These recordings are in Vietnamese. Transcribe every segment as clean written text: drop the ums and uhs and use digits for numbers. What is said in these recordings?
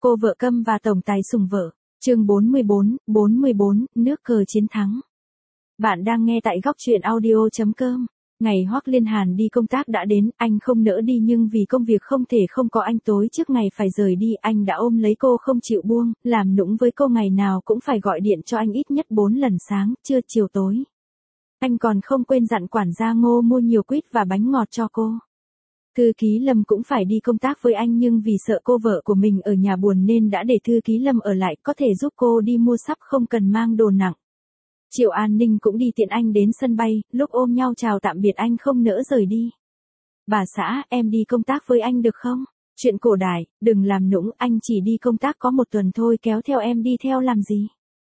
Cô vợ câm và tổng tài sủng vợ. Chương 44, nước cờ chiến thắng. Bạn đang nghe tại góc truyện audio.com. Ngày Hoắc Liên Hàn đi công tác đã đến, anh không nỡ đi nhưng vì công việc không thể không có anh, tối trước ngày phải rời đi, anh đã ôm lấy cô không chịu buông, làm nũng với cô ngày nào cũng phải gọi điện cho anh ít nhất 4 lần sáng, trưa, chiều, tối. Anh còn không quên dặn quản gia Ngô mua nhiều quýt và bánh ngọt cho cô. Thư ký Lâm cũng phải đi công tác với anh nhưng vì sợ cô vợ của mình ở nhà buồn nên đã để thư ký Lâm ở lại, có thể giúp cô đi mua sắm không cần mang đồ nặng. Triệu An Ninh cũng đi tiện anh đến sân bay, lúc ôm nhau chào tạm biệt anh không nỡ rời đi. Bà xã, em đi công tác với anh được không? Chuyện cổ đại, đừng làm nũng, anh chỉ đi công tác có 1 tuần thôi, kéo theo em đi theo làm gì?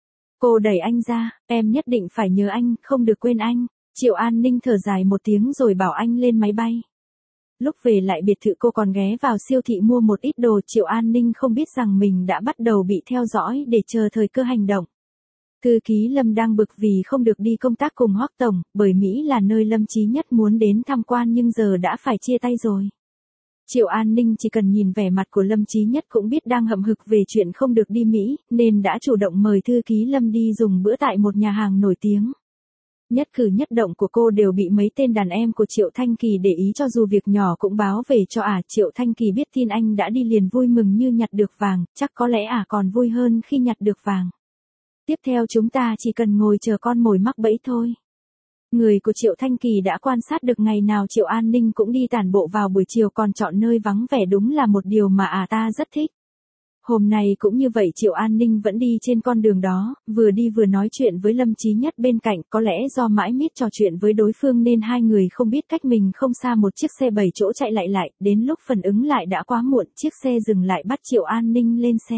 Cô đẩy anh ra, em nhất định phải nhớ anh, không được quên anh. Triệu An Ninh thở dài một tiếng rồi bảo anh lên máy bay. Lúc về lại biệt thự cô còn ghé vào siêu thị mua một ít đồ. Triệu An Ninh không biết rằng mình đã bắt đầu bị theo dõi để chờ thời cơ hành động. Thư ký Lâm đang bực vì không được đi công tác cùng Hoắc Tổng, bởi Mỹ là nơi Lâm Chí Nhất muốn đến tham quan nhưng giờ đã phải chia tay rồi. Triệu An Ninh chỉ cần nhìn vẻ mặt của Lâm Chí Nhất cũng biết đang hậm hực về chuyện không được đi Mỹ, nên đã chủ động mời thư ký Lâm đi dùng bữa tại một nhà hàng nổi tiếng. Nhất cử nhất động của cô đều bị mấy tên đàn em của Triệu Thanh Kỳ để ý, cho dù việc nhỏ cũng báo về cho Triệu Thanh Kỳ biết tin anh đã đi liền vui mừng như nhặt được vàng, chắc có lẽ còn vui hơn khi nhặt được vàng. Tiếp theo chúng ta chỉ cần ngồi chờ con mồi mắc bẫy thôi. Người của Triệu Thanh Kỳ đã quan sát được ngày nào Triệu An Ninh cũng đi tản bộ vào buổi chiều, còn chọn nơi vắng vẻ đúng là một điều mà ta rất thích. Hôm nay cũng như vậy, Triệu An Ninh vẫn đi trên con đường đó, vừa đi vừa nói chuyện với Lâm Chí Nhất bên cạnh, có lẽ do mãi miết trò chuyện với đối phương nên hai người không biết cách mình không xa một chiếc xe 7 chỗ chạy lại, đến lúc phản ứng lại đã quá muộn, chiếc xe dừng lại bắt Triệu An Ninh lên xe.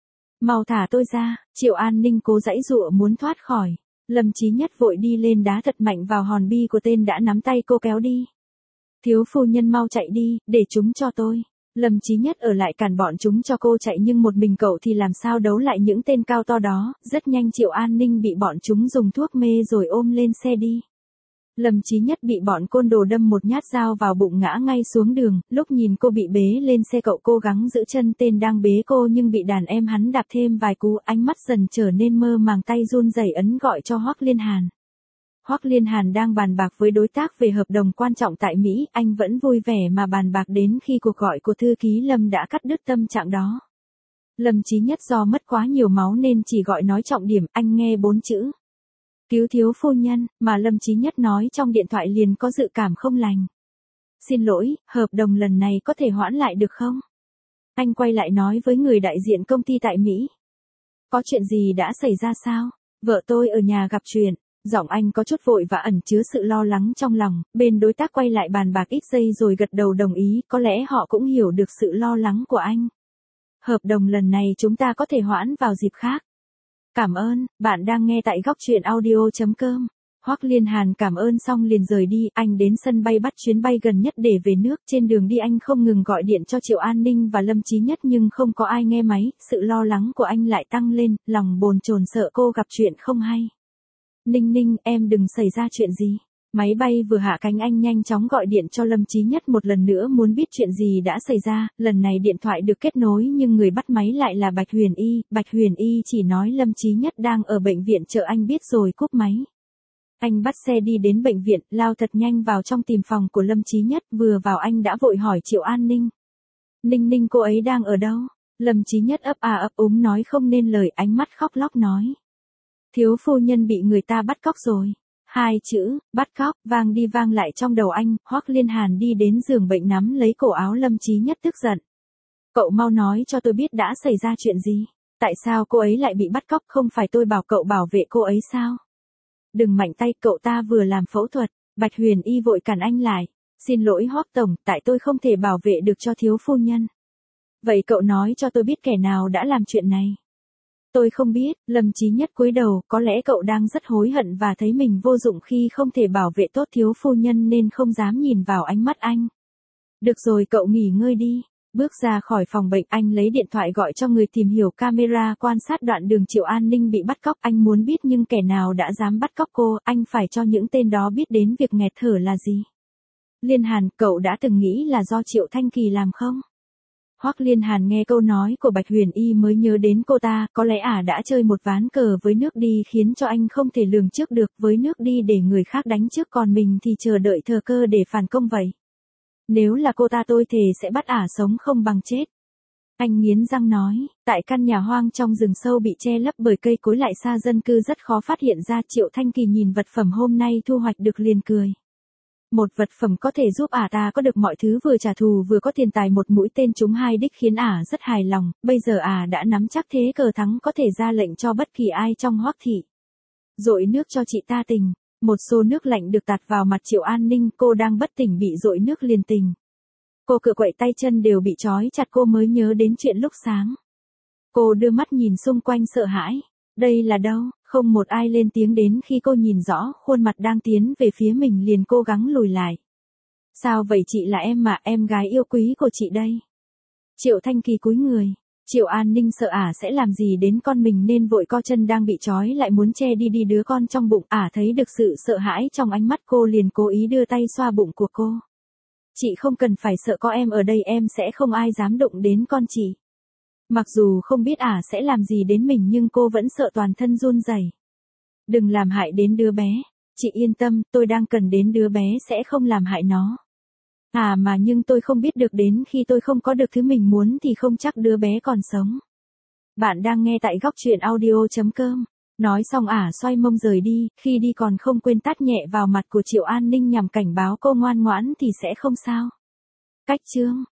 Mau thả tôi ra, Triệu An Ninh cố giãy giụa muốn thoát khỏi. Lâm Chí Nhất vội đi lên đá thật mạnh vào hòn bi của tên đã nắm tay cô kéo đi. Thiếu phu nhân mau chạy đi, để chúng cho tôi. Lâm Chí Nhất ở lại cản bọn chúng cho cô chạy nhưng một mình cậu thì làm sao đấu lại những tên cao to đó, rất nhanh Triệu An Ninh bị bọn chúng dùng thuốc mê rồi ôm lên xe đi. Lâm Chí Nhất bị bọn côn đồ đâm một nhát dao vào bụng ngã ngay xuống đường, lúc nhìn cô bị bế lên xe cậu cố gắng giữ chân tên đang bế cô nhưng bị đàn em hắn đạp thêm vài cú, ánh mắt dần trở nên mơ màng, tay run rẩy ấn gọi cho Hoắc Liên Hàn. Hoắc Liên Hàn đang bàn bạc với đối tác về hợp đồng quan trọng tại Mỹ, anh vẫn vui vẻ mà bàn bạc đến khi cuộc gọi của thư ký Lâm đã cắt đứt tâm trạng đó. Lâm Chí Nhất do mất quá nhiều máu nên chỉ gọi nói trọng điểm, anh nghe 4 chữ. Cứu thiếu phu nhân, mà Lâm Chí Nhất nói trong điện thoại liền có dự cảm không lành. Xin lỗi, hợp đồng lần này có thể hoãn lại được không? Anh quay lại nói với người đại diện công ty tại Mỹ. Có chuyện gì đã xảy ra sao? Vợ tôi ở nhà gặp chuyện. Giọng anh có chút vội và ẩn chứa sự lo lắng trong lòng, bên đối tác quay lại bàn bạc ít giây rồi gật đầu đồng ý, có lẽ họ cũng hiểu được sự lo lắng của anh. Hợp đồng lần này chúng ta có thể hoãn vào dịp khác. Cảm ơn, bạn đang nghe tại góc truyện audio.com. Hoắc Liên Hàn cảm ơn xong liền rời đi, anh đến sân bay bắt chuyến bay gần nhất để về nước, trên đường đi anh không ngừng gọi điện cho Triệu An Ninh và Lâm Chí Nhất nhưng không có ai nghe máy, sự lo lắng của anh lại tăng lên, lòng bồn chồn sợ cô gặp chuyện không hay. Ninh Ninh, em đừng xảy ra chuyện gì. Máy bay vừa hạ cánh anh nhanh chóng gọi điện cho Lâm Chí Nhất một lần nữa muốn biết chuyện gì đã xảy ra, lần này điện thoại được kết nối nhưng người bắt máy lại là Bạch Huyền Y, Bạch Huyền Y chỉ nói Lâm Chí Nhất đang ở bệnh viện chờ anh biết rồi cúp máy. Anh bắt xe đi đến bệnh viện, lao thật nhanh vào trong tìm phòng của Lâm Chí Nhất, vừa vào anh đã vội hỏi Triệu An Ninh. Ninh Ninh cô ấy đang ở đâu? Lâm Chí Nhất ấp ấp úng nói không nên lời, ánh mắt khóc lóc nói. Thiếu phu nhân bị người ta bắt cóc rồi. 2 chữ, bắt cóc, vang đi vang lại trong đầu anh, Hoắc Liên Hàn đi đến giường bệnh nắm lấy cổ áo Lâm Chí Nhất tức giận. Cậu mau nói cho tôi biết đã xảy ra chuyện gì. Tại sao cô ấy lại bị bắt cóc, không phải tôi bảo cậu bảo vệ cô ấy sao? Đừng mạnh tay, cậu ta vừa làm phẫu thuật. Bạch Huyền Y vội cản anh lại. Xin lỗi Hoắc Tổng, tại tôi không thể bảo vệ được cho thiếu phu nhân. Vậy cậu nói cho tôi biết kẻ nào đã làm chuyện này. Tôi không biết, Lâm Chí Nhất cúi đầu, có lẽ cậu đang rất hối hận và thấy mình vô dụng khi không thể bảo vệ tốt thiếu phu nhân nên không dám nhìn vào ánh mắt anh. Được rồi, cậu nghỉ ngơi đi. Bước ra khỏi phòng bệnh, anh lấy điện thoại gọi cho người tìm hiểu camera quan sát đoạn đường Triệu An Ninh bị bắt cóc, anh muốn biết nhưng kẻ nào đã dám bắt cóc cô, anh phải cho những tên đó biết đến việc nghẹt thở là gì. Liên Hàn, cậu đã từng nghĩ là do Triệu Thanh Kỳ làm không? Hoắc Liên Hàn nghe câu nói của Bạch Huyền Y mới nhớ đến cô ta, có lẽ đã chơi một ván cờ với nước đi khiến cho anh không thể lường trước được, với nước đi để người khác đánh trước còn mình thì chờ đợi thời cơ để phản công vậy. Nếu là cô ta tôi thề sẽ bắt sống không bằng chết. Anh nghiến răng nói, tại căn nhà hoang trong rừng sâu bị che lấp bởi cây cối lại xa dân cư rất khó phát hiện ra. Triệu Thanh Kỳ nhìn vật phẩm hôm nay thu hoạch được liền cười. Một vật phẩm có thể giúp ta có được mọi thứ, vừa trả thù vừa có tiền tài, một mũi tên trúng hai đích khiến rất hài lòng, bây giờ đã nắm chắc thế cờ thắng, có thể ra lệnh cho bất kỳ ai trong Hoắc thị. Dội nước cho chị ta tỉnh. Một xô nước lạnh được tạt vào mặt Triệu An Ninh, cô đang bất tỉnh bị dội nước liền tỉnh. Cô cựa quậy tay chân đều bị trói chặt, cô mới nhớ đến chuyện lúc sáng. Cô đưa mắt nhìn xung quanh sợ hãi. Đây là đâu? Không một ai lên tiếng, đến khi cô nhìn rõ khuôn mặt đang tiến về phía mình liền cố gắng lùi lại. Sao vậy chị, là em mà, em gái yêu quý của chị đây. Triệu Thanh Kỳ cúi người. Triệu An Ninh sợ sẽ làm gì đến con mình nên vội co chân đang bị trói lại muốn che đi đứa con trong bụng. Thấy được sự sợ hãi trong ánh mắt cô liền cố ý đưa tay xoa bụng của cô. Chị không cần phải sợ, có em ở đây em sẽ không ai dám động đến con chị. Mặc dù không biết sẽ làm gì đến mình nhưng cô vẫn sợ toàn thân run rẩy. Đừng làm hại đến đứa bé. Chị yên tâm, tôi đang cần đến đứa bé sẽ không làm hại nó. Mà nhưng tôi không biết được đến khi tôi không có được thứ mình muốn thì không chắc đứa bé còn sống. Bạn đang nghe tại góc truyện audio.com. Nói xong xoay mông rời đi, khi đi còn không quên tát nhẹ vào mặt của Triệu An Ninh nhằm cảnh báo cô ngoan ngoãn thì sẽ không sao. Cách chương